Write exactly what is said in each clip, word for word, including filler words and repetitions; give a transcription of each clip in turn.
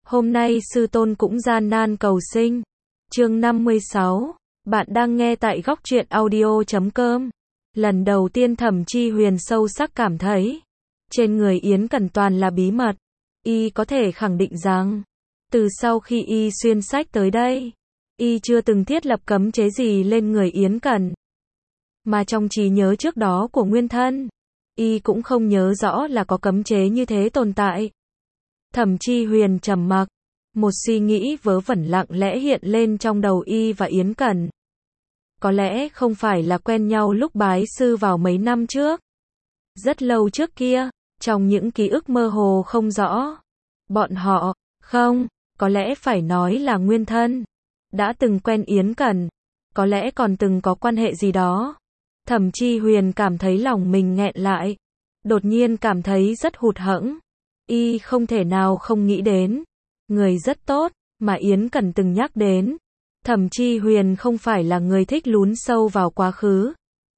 Hôm nay sư tôn cũng gian nan cầu sinh. Chương năm mươi sáu. Bạn đang nghe tại góc truyện audio chấm com. Lần đầu tiên Thẩm Chi Huyền sâu sắc cảm thấy, trên người Yến Cẩn toàn là bí mật. Y có thể khẳng định rằng, từ sau khi Y xuyên sách tới đây, Y chưa từng thiết lập cấm chế gì lên người Yến Cẩn. Mà trong trí nhớ trước đó của nguyên thân, Y cũng không nhớ rõ là có cấm chế như thế tồn tại. Thẩm Chi Huyền trầm mặc, một suy nghĩ vớ vẩn lặng lẽ hiện lên trong đầu Y và Yến Cẩn. Có lẽ không phải là quen nhau lúc bái sư vào mấy năm trước. Rất lâu trước kia, trong những ký ức mơ hồ không rõ, bọn họ, không, có lẽ phải nói là nguyên thân, đã từng quen Yến Cẩn, có lẽ còn từng có quan hệ gì đó. Thẩm Chi Huyền cảm thấy lòng mình nghẹn lại, đột nhiên cảm thấy rất hụt hẫng. Y không thể nào không nghĩ đến người rất tốt mà Yến Cẩn từng nhắc đến. Thẩm Chi Huyền không phải là người thích lún sâu vào quá khứ.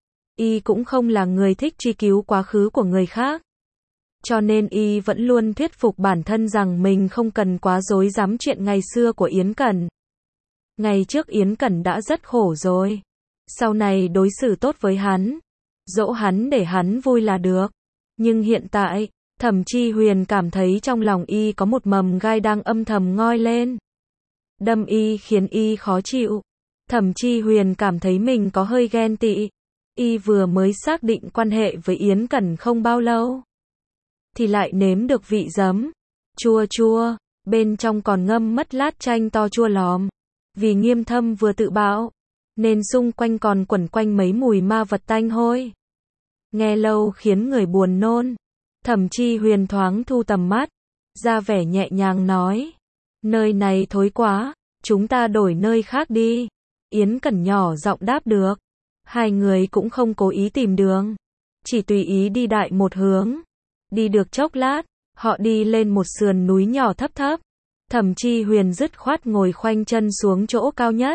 Y cũng không là người thích truy cứu quá khứ của người khác. Cho nên Y vẫn luôn thuyết phục bản thân rằng mình không cần quá rối rắm chuyện ngày xưa của Yến Cẩn. Ngày trước Yến Cẩn đã rất khổ rồi. Sau này đối xử tốt với hắn, dỗ hắn để hắn vui là được. Nhưng hiện tại, Thẩm Chi Huyền cảm thấy trong lòng Y có một mầm gai đang âm thầm ngoi lên. Đâm Y khiến Y khó chịu. Thẩm Chi Huyền cảm thấy mình có hơi ghen tị. Y vừa mới xác định quan hệ với Yến Cẩn không bao lâu, thì lại nếm được vị giấm. Chua chua, bên trong còn ngâm mất lát chanh to chua lòm. Vì Nghiêm Thâm vừa tự bạo, nên xung quanh còn quẩn quanh mấy mùi ma vật tanh hôi. Nghe lâu khiến người buồn nôn. Thẩm Chi Huyền thoáng thu tầm mắt, ra vẻ nhẹ nhàng nói. Nơi này thối quá, chúng ta đổi nơi khác đi. Yến Cẩn nhỏ giọng đáp được. Hai người cũng không cố ý tìm đường, chỉ tùy ý đi đại một hướng. Đi được chốc lát, họ đi lên một sườn núi nhỏ thấp thấp. Thẩm Chi Huyền dứt khoát ngồi khoanh chân xuống chỗ cao nhất.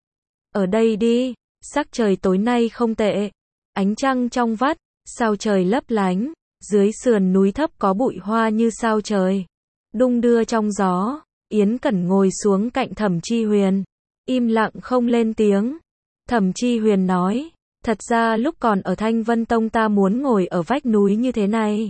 Ở đây đi, sắc trời tối nay không tệ. Ánh trăng trong vắt, sao trời lấp lánh. Dưới sườn núi thấp có bụi hoa như sao trời, đung đưa trong gió. Yến Cẩn ngồi xuống cạnh Thẩm Chi Huyền, im lặng không lên tiếng. Thẩm Chi Huyền nói, thật ra lúc còn ở Thanh Vân Tông ta muốn ngồi ở vách núi như thế này.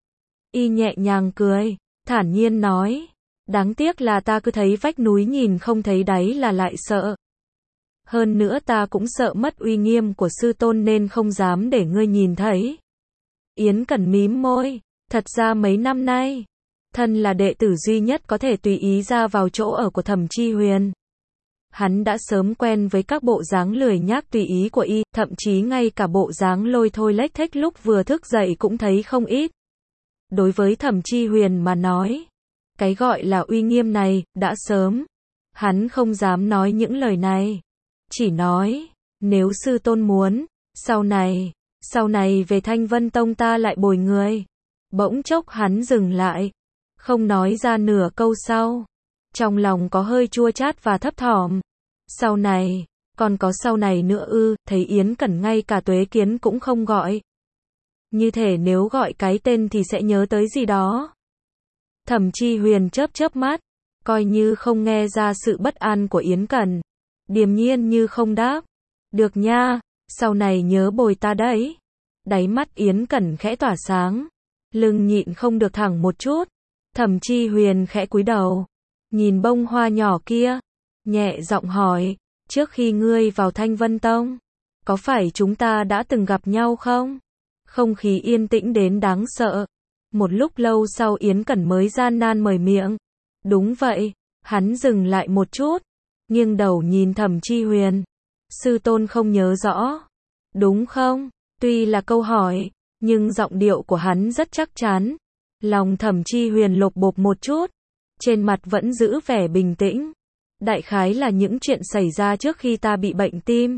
Y nhẹ nhàng cười, thản nhiên nói, đáng tiếc là ta cứ thấy vách núi nhìn không thấy đáy là lại sợ. Hơn nữa ta cũng sợ mất uy nghiêm của sư tôn nên không dám để ngươi nhìn thấy. Yến Cẩn mím môi, thật ra mấy năm nay, thân là đệ tử duy nhất có thể tùy ý ra vào chỗ ở của Thẩm Chi Huyền. Hắn đã sớm quen với các bộ dáng lười nhác tùy ý của Y, thậm chí ngay cả bộ dáng lôi thôi lếch thếch lúc vừa thức dậy cũng thấy không ít. Đối với Thẩm Chi Huyền mà nói, cái gọi là uy nghiêm này, đã sớm. Hắn không dám nói những lời này. Chỉ nói, nếu sư tôn muốn, sau này, sau này về Thanh Vân Tông ta lại bồi người. Bỗng chốc hắn dừng lại, không nói ra nửa câu sau. Trong lòng có hơi chua chát và thấp thỏm. Sau này, còn có sau này nữa ư, thấy Yến Cẩn ngay cả Tuế Kiến cũng không gọi. Như thể nếu gọi cái tên thì sẽ nhớ tới gì đó. Thẩm Chi Huyền chớp chớp mắt, coi như không nghe ra sự bất an của Yến Cẩn. Điềm nhiên như không đáp. Được nha, sau này nhớ bồi ta đấy. Đáy mắt Yến Cẩn khẽ tỏa sáng, lưng nhịn không được thẳng một chút. Thẩm Chi Huyền khẽ cúi đầu, nhìn bông hoa nhỏ kia, nhẹ giọng hỏi, trước khi ngươi vào Thanh Vân Tông, có phải chúng ta đã từng gặp nhau không? Không khí yên tĩnh đến đáng sợ. Một lúc lâu sau Yến Cẩn mới gian nan mở miệng. Đúng vậy. Hắn dừng lại một chút, nghiêng đầu nhìn Thẩm Chi Huyền. Sư tôn không nhớ rõ, đúng không? Tuy là câu hỏi, nhưng giọng điệu của hắn rất chắc chắn. Lòng Thẩm Chi Huyền lột bột một chút, trên mặt vẫn giữ vẻ bình tĩnh. Đại khái là những chuyện xảy ra trước khi ta bị bệnh tim,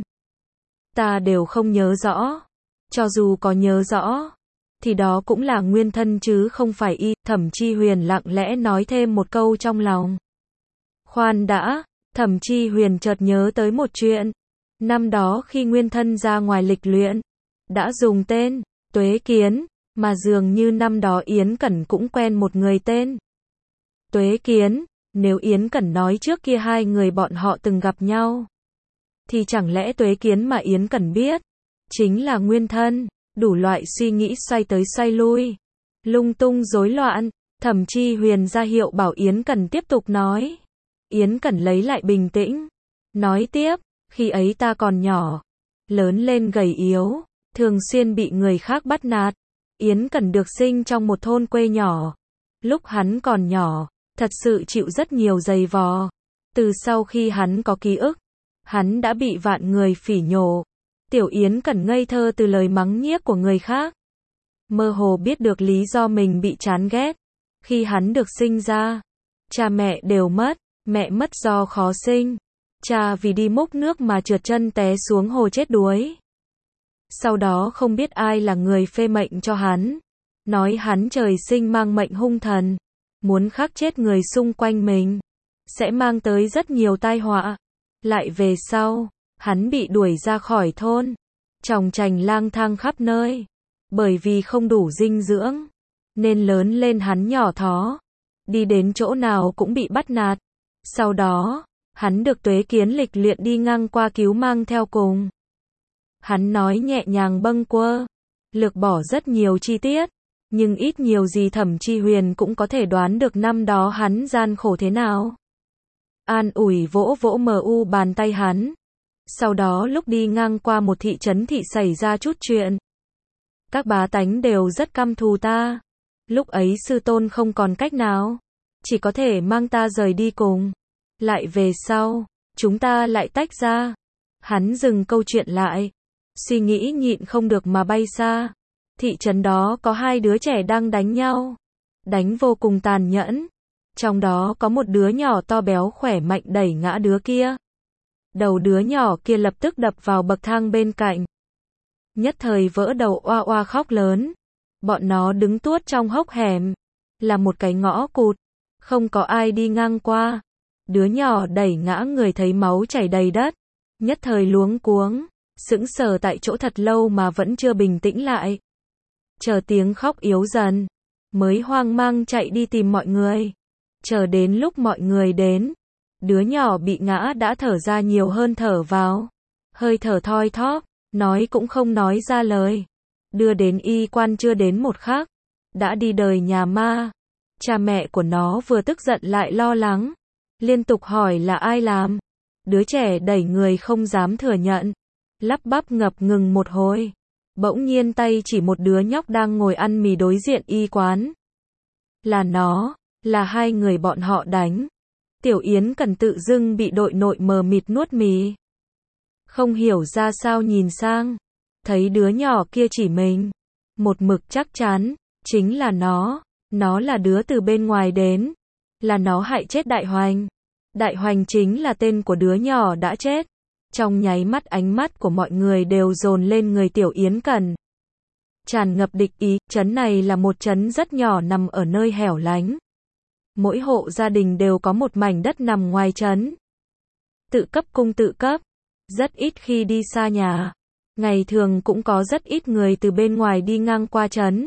ta đều không nhớ rõ. Cho dù có nhớ rõ, thì đó cũng là nguyên thân chứ không phải Y. Thẩm Chi Huyền lặng lẽ nói thêm một câu trong lòng. Khoan đã, Thẩm Chi Huyền chợt nhớ tới một chuyện. Năm đó khi nguyên thân ra ngoài lịch luyện, đã dùng tên Tuế Kiến, mà dường như năm đó Yến Cẩn cũng quen một người tên Tuế Kiến. Nếu Yến Cẩn nói trước kia hai người bọn họ từng gặp nhau, thì chẳng lẽ Tuế Kiến mà Yến Cẩn biết chính là nguyên thân? Đủ loại suy nghĩ xoay tới xoay lui, lung tung rối loạn. Thẩm Chi Huyền ra hiệu bảo Yến Cẩn tiếp tục nói. Yến Cẩn lấy lại bình tĩnh, nói tiếp, khi ấy ta còn nhỏ, lớn lên gầy yếu, thường xuyên bị người khác bắt nạt. Yến Cẩn được sinh trong một thôn quê nhỏ. Lúc hắn còn nhỏ, thật sự chịu rất nhiều giày vò. Từ sau khi hắn có ký ức, hắn đã bị vạn người phỉ nhổ. Tiểu Yến Cẩn ngây thơ từ lời mắng nhiếc của người khác, mơ hồ biết được lý do mình bị chán ghét. Khi hắn được sinh ra, cha mẹ đều mất, mẹ mất do khó sinh, cha vì đi múc nước mà trượt chân té xuống hồ chết đuối. Sau đó không biết ai là người phê mệnh cho hắn, nói hắn trời sinh mang mệnh hung thần, muốn khắc chết người xung quanh mình, sẽ mang tới rất nhiều tai họa. Lại về sau, hắn bị đuổi ra khỏi thôn, tròng trành lang thang khắp nơi, bởi vì không đủ dinh dưỡng, nên lớn lên hắn nhỏ thó, đi đến chỗ nào cũng bị bắt nạt. Sau đó, hắn được Tuế Kiến lịch luyện đi ngang qua cứu mang theo cùng. Hắn nói nhẹ nhàng bâng quơ, lược bỏ rất nhiều chi tiết, nhưng ít nhiều gì Thẩm Chi Huyền cũng có thể đoán được năm đó hắn gian khổ thế nào. An ủi vỗ vỗ mờ u bàn tay hắn. Sau đó lúc đi ngang qua một thị trấn thị xảy ra chút chuyện. Các bá tánh đều rất căm thù ta. Lúc ấy sư tôn không còn cách nào, chỉ có thể mang ta rời đi cùng. Lại về sau, chúng ta lại tách ra. Hắn dừng câu chuyện lại, suy nghĩ nhịn không được mà bay xa. Thị trấn đó có hai đứa trẻ đang đánh nhau, đánh vô cùng tàn nhẫn. Trong đó có một đứa nhỏ to béo khỏe mạnh đẩy ngã đứa kia. Đầu đứa nhỏ kia lập tức đập vào bậc thang bên cạnh. Nhất thời vỡ đầu oa oa khóc lớn. Bọn nó đứng tuốt trong hốc hẻm, là một cái ngõ cụt, không có ai đi ngang qua. Đứa nhỏ đẩy ngã người thấy máu chảy đầy đất, nhất thời luống cuống, sững sờ tại chỗ thật lâu mà vẫn chưa bình tĩnh lại. Chờ tiếng khóc yếu dần, mới hoang mang chạy đi tìm mọi người. Chờ đến lúc mọi người đến, đứa nhỏ bị ngã đã thở ra nhiều hơn thở vào, hơi thở thoi thóp, nói cũng không nói ra lời. Đưa đến y quan chưa đến một khắc, đã đi đời nhà ma. Cha mẹ của nó vừa tức giận lại lo lắng, liên tục hỏi là ai làm. Đứa trẻ đẩy người không dám thừa nhận, lắp bắp ngập ngừng một hồi, bỗng nhiên tay chỉ một đứa nhóc đang ngồi ăn mì đối diện y quán. Là nó, là hai người bọn họ đánh. Tiểu Yến Cẩn tự dưng bị đội nội mờ mịt nuốt mì. Không hiểu ra sao nhìn sang, thấy đứa nhỏ kia chỉ mình, một mực chắc chắn, chính là nó, nó là đứa từ bên ngoài đến, là nó hại chết Đại Hoành. Đại Hoành chính là tên của đứa nhỏ đã chết. Trong nháy mắt ánh mắt của mọi người đều dồn lên người Tiểu Yến Cẩn. Tràn ngập địch ý, trấn này là một trấn rất nhỏ nằm ở nơi hẻo lánh. Mỗi hộ gia đình đều có một mảnh đất nằm ngoài trấn. Tự cấp cung tự cấp, rất ít khi đi xa nhà. Ngày thường cũng có rất ít người từ bên ngoài đi ngang qua trấn.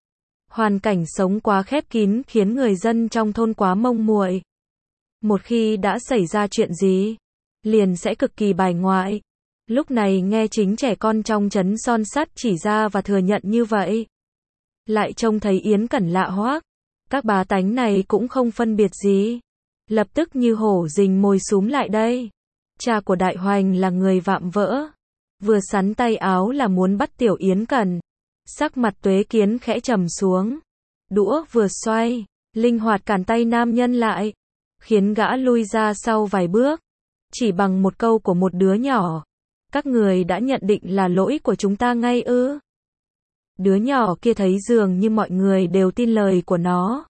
Hoàn cảnh sống quá khép kín khiến người dân trong thôn quá mông muội. Một khi đã xảy ra chuyện gì, liền sẽ cực kỳ bài ngoại. Lúc này nghe chính trẻ con trong trấn son sắt chỉ ra và thừa nhận như vậy, lại trông thấy Yến Cẩn lạ hoắc. Các bá tánh này cũng không phân biệt gì, lập tức như hổ rình mồi xúm lại đây. Cha của Đại Hoành là người vạm vỡ, vừa sắn tay áo là muốn bắt Tiểu Yến Cẩn. Sắc mặt Tuế Kiến khẽ trầm xuống, đũa vừa xoay, linh hoạt cản tay nam nhân lại, khiến gã lui ra sau vài bước. Chỉ bằng một câu của một đứa nhỏ, các người đã nhận định là lỗi của chúng ta ngay ư? Đứa nhỏ kia thấy dường như mọi người đều tin lời của nó.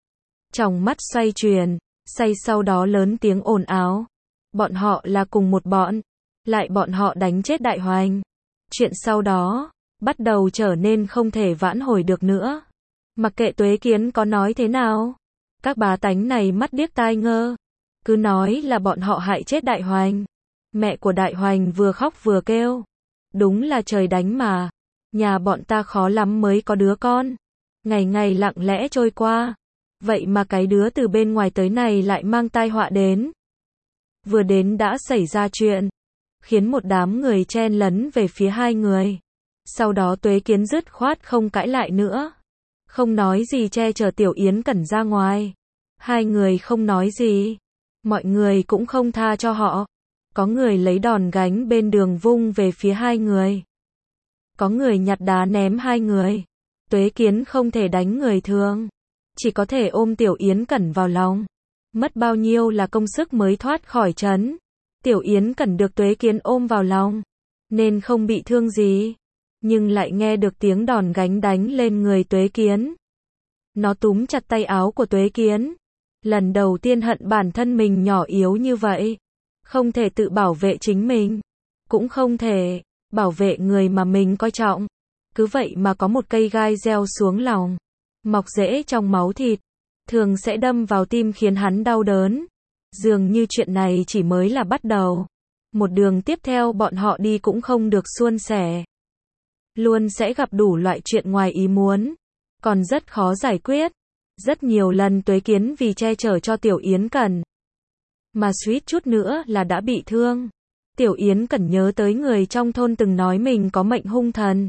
Trong mắt xoay chuyển, say sau đó lớn tiếng ồn ào. Bọn họ là cùng một bọn, lại bọn họ đánh chết Đại Hoành. Chuyện sau đó, bắt đầu trở nên không thể vãn hồi được nữa. Mặc kệ Tuế Kiến có nói thế nào, các bá tánh này mắt điếc tai ngơ, cứ nói là bọn họ hại chết Đại Hoành. Mẹ của Đại Hoành vừa khóc vừa kêu, đúng là trời đánh mà, nhà bọn ta khó lắm mới có đứa con. Ngày ngày lặng lẽ trôi qua, Vậy mà cái đứa từ bên ngoài tới này lại mang tai họa đến. Vừa đến đã xảy ra chuyện, khiến một đám người chen lấn về phía hai người. Sau đó Tuế Kiến dứt khoát không cãi lại nữa. Không nói gì che chở Tiểu Yến Cẩn ra ngoài. Hai người không nói gì. Mọi người cũng không tha cho họ. Có người lấy đòn gánh bên đường vung về phía hai người. Có người nhặt đá ném hai người. Tuế Kiến không thể đánh người thường. Chỉ có thể ôm Tiểu Yến Cẩn vào lòng. Mất bao nhiêu là công sức mới thoát khỏi trấn. Tiểu Yến Cẩn được Tuế Kiến ôm vào lòng. Nên không bị thương gì. Nhưng lại nghe được tiếng đòn gánh đánh lên người Tuế Kiến. Nó túm chặt tay áo của Tuế Kiến. Lần đầu tiên hận bản thân mình nhỏ yếu như vậy. Không thể tự bảo vệ chính mình. Cũng không thể bảo vệ người mà mình coi trọng. Cứ vậy mà có một cây gai gieo xuống lòng. Mọc rễ trong máu thịt. Thường sẽ đâm vào tim khiến hắn đau đớn. Dường như chuyện này chỉ mới là bắt đầu. Một đường tiếp theo bọn họ đi cũng không được suôn sẻ. Luôn sẽ gặp đủ loại chuyện ngoài ý muốn. Còn rất khó giải quyết. Rất nhiều lần Tuế Kiến vì che chở cho Tiểu Yến Cẩn mà suýt chút nữa là đã bị thương. Tiểu Yến Cẩn nhớ tới người trong thôn từng nói mình có mệnh hung thần.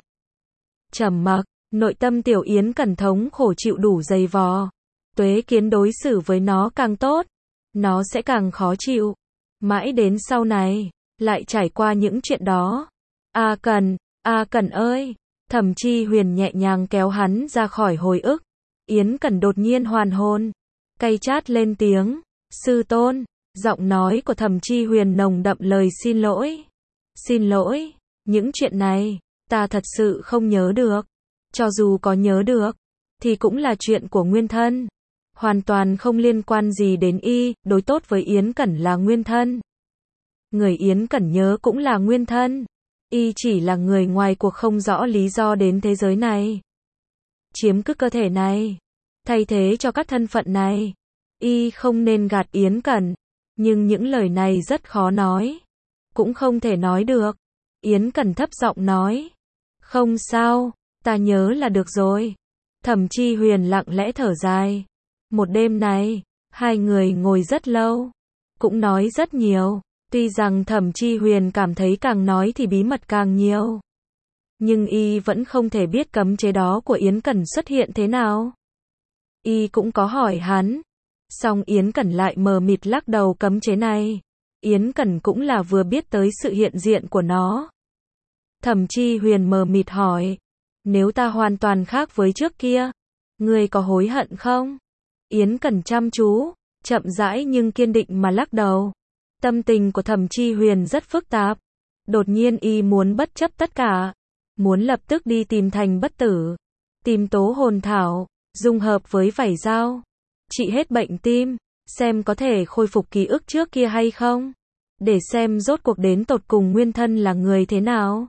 Trầm mặc, nội tâm Tiểu Yến Cẩn thống khổ chịu đủ dày vò. Tuế Kiến đối xử với nó càng tốt, nó sẽ càng khó chịu. Mãi đến sau này, lại trải qua những chuyện đó. A Cẩn, A Cẩn ơi, Thẩm Chi Huyền nhẹ nhàng kéo hắn ra khỏi hồi ức. Yến Cẩn đột nhiên hoàn hồn, cay chát lên tiếng, sư tôn. Giọng nói của Thẩm Chi Huyền nồng đậm lời xin lỗi. Xin lỗi, những chuyện này, ta thật sự không nhớ được. Cho dù có nhớ được, thì cũng là chuyện của nguyên thân. Hoàn toàn không liên quan gì đến y, đối tốt với Yến Cẩn là nguyên thân. Người Yến Cẩn nhớ cũng là nguyên thân. Y chỉ là người ngoài cuộc không rõ lý do đến thế giới này. Chiếm cứ cơ thể này. Thay thế cho các thân phận này. Y không nên gạt Yến Cẩn. Nhưng những lời này rất khó nói. Cũng không thể nói được. Yến Cẩn thấp giọng nói. Không sao, ta nhớ là được rồi. Thẩm Chi Huyền lặng lẽ thở dài. Một đêm này, hai người ngồi rất lâu. Cũng nói rất nhiều. Tuy rằng Thẩm Chi Huyền cảm thấy càng nói thì bí mật càng nhiều. Nhưng y vẫn không thể biết cấm chế đó của Yến Cẩn xuất hiện thế nào. Y cũng có hỏi hắn. Song Yến Cẩn lại mờ mịt lắc đầu cấm chế này. Yến Cẩn cũng là vừa biết tới sự hiện diện của nó. Thẩm Chi Huyền mờ mịt hỏi. Nếu ta hoàn toàn khác với trước kia, ngươi có hối hận không? Yến Cẩn chăm chú, chậm rãi nhưng kiên định mà lắc đầu. Tâm tình của Thẩm Chi Huyền rất phức tạp. Đột nhiên y muốn bất chấp tất cả. Muốn lập tức đi tìm Thành Bất Tử. Tìm tố hồn thảo, dung hợp với vảy dao. Trị hết bệnh tim, xem có thể khôi phục ký ức trước kia hay không. Để xem rốt cuộc đến tột cùng nguyên thân là người thế nào.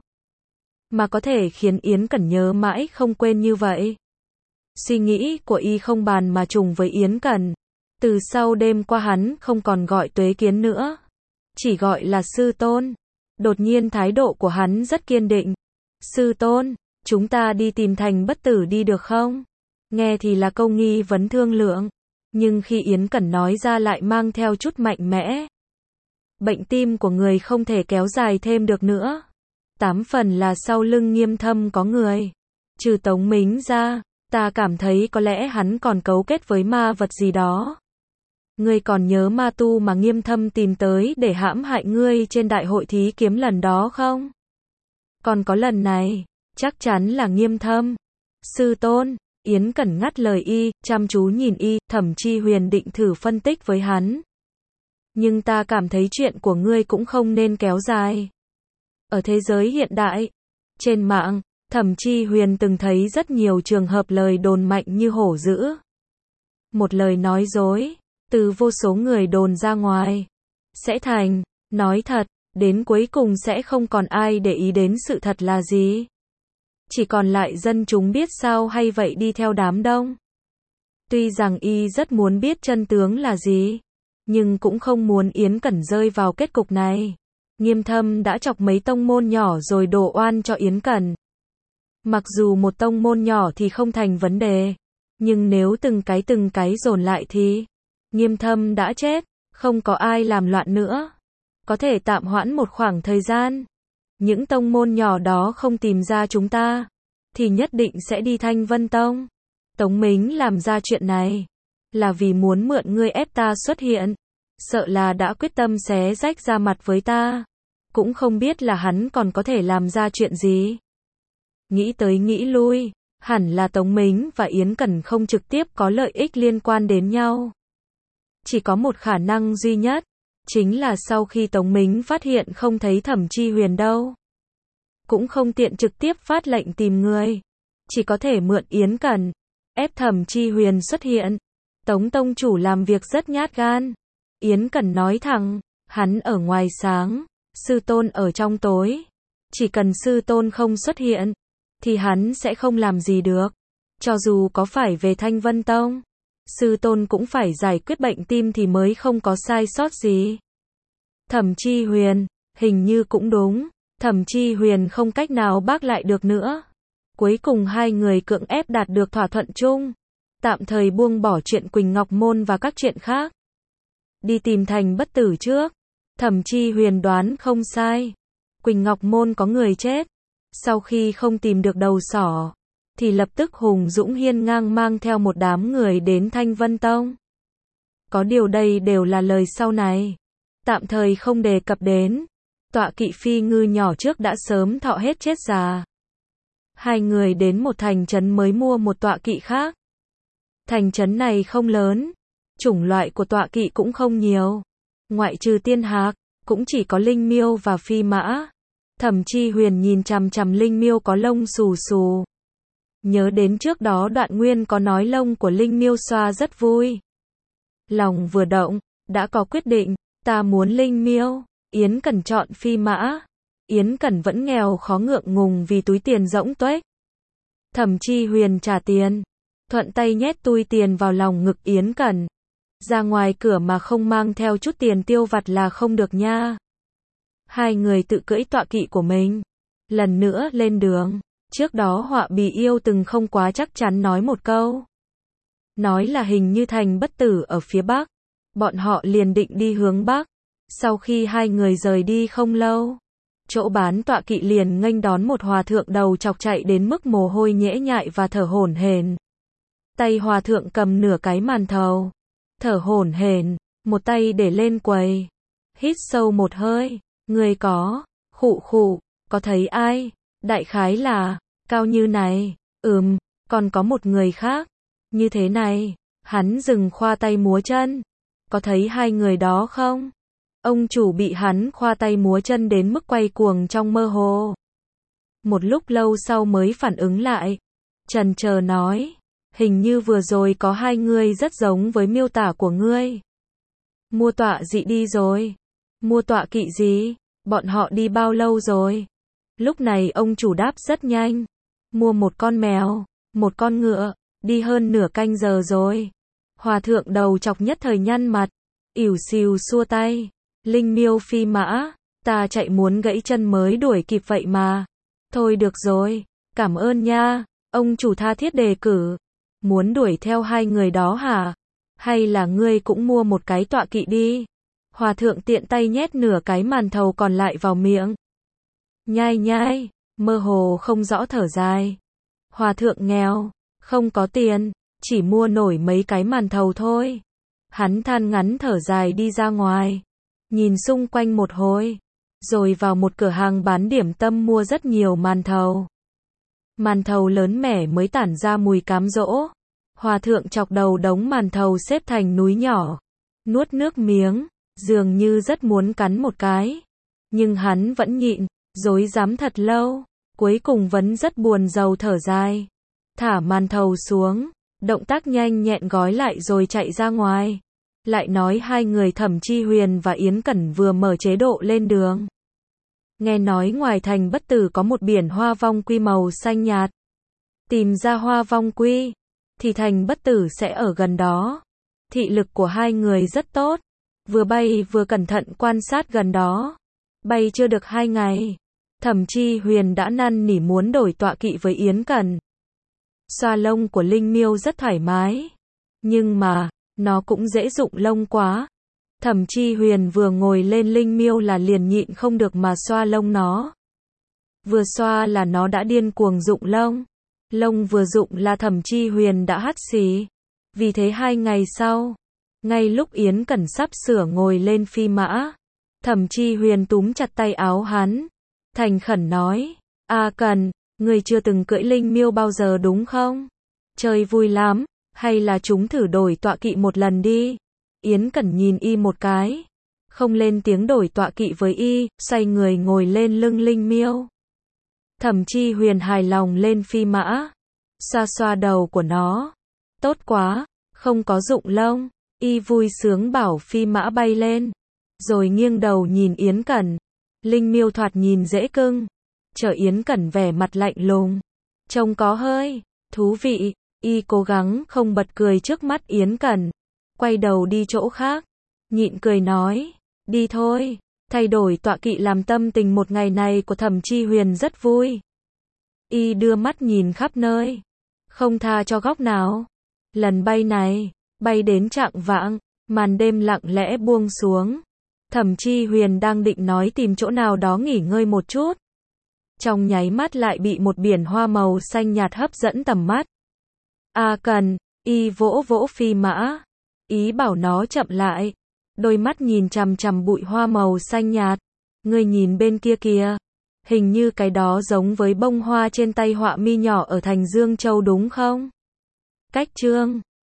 Mà có thể khiến Yến Cẩn nhớ mãi không quên như vậy. Suy nghĩ của y không bàn mà trùng với Yến Cẩn. Từ sau đêm qua hắn không còn gọi Tuế Kiến nữa. Chỉ gọi là sư tôn. Đột nhiên thái độ của hắn rất kiên định. Sư tôn, chúng ta đi tìm Thành Bất Tử đi được không? Nghe thì là câu nghi vấn thương lượng. Nhưng khi Yến Cẩn nói ra lại mang theo chút mạnh mẽ. Bệnh tim của người không thể kéo dài thêm được nữa. Tám phần là sau lưng Nghiêm Thâm có người. Trừ Tống Mính ra, ta cảm thấy có lẽ hắn còn cấu kết với ma vật gì đó. Ngươi còn nhớ ma tu mà Nghiêm Thâm tìm tới để hãm hại ngươi trên đại hội thí kiếm lần đó không? Còn có lần này, chắc chắn là Nghiêm Thâm. Sư tôn, Yến Cẩn ngắt lời y, chăm chú nhìn y, Thẩm Chi Huyền định thử phân tích với hắn. Nhưng ta cảm thấy chuyện của ngươi cũng không nên kéo dài. Ở thế giới hiện đại, trên mạng, Thẩm Chi Huyền từng thấy rất nhiều trường hợp lời đồn mạnh như hổ dữ. Một lời nói dối, từ vô số người đồn ra ngoài, sẽ thành, nói thật, đến cuối cùng sẽ không còn ai để ý đến sự thật là gì. Chỉ còn lại dân chúng biết sao hay vậy đi theo đám đông. Tuy rằng y rất muốn biết chân tướng là gì, nhưng cũng không muốn Yến Cẩn rơi vào kết cục này. Nghiêm Thâm đã chọc mấy tông môn nhỏ rồi đổ oan cho Yến Cẩn. Mặc dù một tông môn nhỏ thì không thành vấn đề, Nhưng nếu từng cái từng cái dồn lại thì, Nghiêm Thâm đã chết, không có ai làm loạn nữa. Có thể tạm hoãn một khoảng thời gian. Những tông môn nhỏ đó không tìm ra chúng ta, thì nhất định sẽ đi Thanh Vân Tông. Tống Mính làm ra chuyện này, là vì muốn mượn ngươi ép ta xuất hiện. Sợ là đã quyết tâm xé rách ra mặt với ta. Cũng không biết là hắn còn có thể làm ra chuyện gì. Nghĩ tới nghĩ lui, hẳn là Tống Mính và Yến Cẩn không trực tiếp có lợi ích liên quan đến nhau. Chỉ có một khả năng duy nhất, chính là sau khi Tống Mính phát hiện không thấy Thẩm Chi Huyền đâu, cũng không tiện trực tiếp phát lệnh tìm người, chỉ có thể mượn Yến Cẩn, ép Thẩm Chi Huyền xuất hiện. Tống tông chủ làm việc rất nhát gan. Yến Cẩn nói thẳng, hắn ở ngoài sáng, sư tôn ở trong tối. Chỉ cần sư tôn không xuất hiện, thì hắn sẽ không làm gì được. Cho dù có phải về Thanh Vân Tông, sư tôn cũng phải giải quyết bệnh tim thì mới không có sai sót gì. Thẩm Chi Huyền, hình như cũng đúng. Thẩm Chi Huyền không cách nào bác lại được nữa. Cuối cùng hai người cưỡng ép đạt được thỏa thuận chung. Tạm thời buông bỏ chuyện Quỳnh Ngọc Môn và các chuyện khác. Đi tìm Thành Bất Tử trước. Thẩm Chi Huyền đoán không sai. Quỳnh Ngọc Môn có người chết. Sau khi không tìm được đầu sỏ, thì lập tức Hùng Dũng hiên ngang mang theo một đám người đến Thanh Vân Tông. Có điều đây đều là lời sau này. Tạm thời không đề cập đến. Tọa kỵ phi ngư nhỏ trước đã sớm thọ hết chết già. Hai người đến một thành trấn mới mua một tọa kỵ khác. Thành trấn này không lớn. Chủng loại của tọa kỵ cũng không nhiều. Ngoại trừ tiên hạc, cũng chỉ có linh miêu và phi mã. Thẩm Chi Huyền nhìn chằm chằm linh miêu có lông xù xù. Nhớ đến trước đó Đoạn Nguyên có nói lông của linh miêu xoa rất vui. Lòng vừa động, đã có quyết định, ta muốn linh miêu. Yến Cẩn chọn phi mã. Yến Cẩn vẫn nghèo khó ngượng ngùng vì túi tiền rỗng tuếch. Thẩm Chi Huyền trả tiền, thuận tay nhét túi tiền vào lòng ngực Yến Cẩn. Ra ngoài cửa mà không mang theo chút tiền tiêu vặt là không được nha. Hai người tự cưỡi tọa kỵ của mình, lần nữa lên đường. Trước đó Họa Bì Yêu từng không quá chắc chắn nói một câu. Nói là hình như Thành Bất Tử ở phía Bắc. Bọn họ liền định đi hướng Bắc. Sau khi hai người rời đi không lâu, chỗ bán tọa kỵ liền nghênh đón một hòa thượng đầu chọc chạy đến mức mồ hôi nhễ nhại và thở hổn hển. Tay hòa thượng cầm nửa cái màn thầu, thở hổn hển, một tay để lên quầy. Hít sâu một hơi, người có, khụ khụ, có thấy ai? Đại khái là, cao như này, ừm, còn có một người khác, như thế này. Hắn dừng khoa tay múa chân. Có thấy hai người đó không? Ông chủ bị hắn khoa tay múa chân đến mức quay cuồng trong mơ hồ. Một lúc lâu sau mới phản ứng lại. Chần chờ nói, hình như vừa rồi có hai người rất giống với miêu tả của ngươi. Mua tọa dị đi rồi. Mua tọa kỵ gì? Bọn họ đi bao lâu rồi? Lúc này ông chủ đáp rất nhanh. Mua một con mèo, một con ngựa, đi hơn nửa canh giờ rồi. Hòa thượng đầu chọc nhất thời nhăn mặt, ỉu xìu xua tay. Linh miêu phi mã, ta chạy muốn gãy chân mới đuổi kịp vậy mà. Thôi được rồi, cảm ơn nha, ông chủ tha thiết đề cử. Muốn đuổi theo hai người đó hả? Hay là ngươi cũng mua một cái tọa kỵ đi? Hòa thượng tiện tay nhét nửa cái màn thầu còn lại vào miệng. Nhai nhai, mơ hồ không rõ thở dài. Hòa thượng nghèo, không có tiền, chỉ mua nổi mấy cái màn thầu thôi. Hắn than ngắn thở dài đi ra ngoài. Nhìn xung quanh một hồi, rồi vào một cửa hàng bán điểm tâm mua rất nhiều màn thầu. Màn thầu lớn mẻ mới tản ra mùi cám dỗ. Hòa thượng chọc đầu đống màn thầu xếp thành núi nhỏ. Nuốt nước miếng, dường như rất muốn cắn một cái. Nhưng hắn vẫn nhịn, rối rắm thật lâu. Cuối cùng vẫn rất buồn rầu thở dài. Thả màn thầu xuống, động tác nhanh nhẹn gói lại rồi chạy ra ngoài. Lại nói hai người Thẩm Chi Huyền và Yến Cẩn vừa mở chế độ lên đường. Nghe nói ngoài Thành Bất Tử có một biển hoa vong quy màu xanh nhạt. Tìm ra hoa vong quy, thì Thành Bất Tử sẽ ở gần đó. Thị lực của hai người rất tốt. Vừa bay vừa cẩn thận quan sát gần đó. Bay chưa được hai ngày, Thẩm Chi Huyền đã năn nỉ muốn đổi tọa kỵ với Yến Cẩn. Xoa lông của linh miêu rất thoải mái. Nhưng mà, nó cũng dễ rụng lông quá. Thẩm Chi Huyền vừa ngồi lên linh miêu là liền nhịn không được mà xoa lông nó. Vừa xoa là nó đã điên cuồng rụng lông. Lông vừa rụng là Thẩm Chi Huyền đã hắt xì. Vì thế hai ngày sau, ngay lúc Yến Cẩn sắp sửa ngồi lên phi mã, Thẩm Chi Huyền túm chặt tay áo hắn, thành khẩn nói, A Cẩn, ngươi chưa từng cưỡi linh miêu bao giờ đúng không? Chơi vui lắm, hay là chúng thử đổi tọa kỵ một lần đi? Yến Cẩn nhìn y một cái, không lên tiếng đổi tọa kỵ với y, xoay người ngồi lên lưng linh miêu. Thẩm Chi Huyền hài lòng lên phi mã, xoa xoa đầu của nó. Tốt quá, không có rụng lông. Y vui sướng bảo phi mã bay lên, rồi nghiêng đầu nhìn Yến Cẩn. Linh miêu thoạt nhìn dễ cưng, chờ Yến Cẩn vẻ mặt lạnh lùng, trông có hơi thú vị. Y cố gắng không bật cười trước mắt Yến Cẩn, quay đầu đi chỗ khác, nhịn cười nói, đi thôi. Thay đổi tọa kỵ làm tâm tình một ngày này của Thẩm Chi Huyền rất vui. Y đưa mắt nhìn khắp nơi, không tha cho góc nào. Lần bay này, bay đến chạng vạng, màn đêm lặng lẽ buông xuống. Thẩm Chi Huyền đang định nói tìm chỗ nào đó nghỉ ngơi một chút. Trong nháy mắt lại bị một biển hoa màu xanh nhạt hấp dẫn tầm mắt. A Cần, y vỗ vỗ phi mã, ý bảo nó chậm lại. Đôi mắt nhìn chằm chằm bụi hoa màu xanh nhạt. Ngươi nhìn bên kia kìa, hình như cái đó giống với bông hoa trên tay họa mi nhỏ ở thành Dương Châu đúng không? Cách chương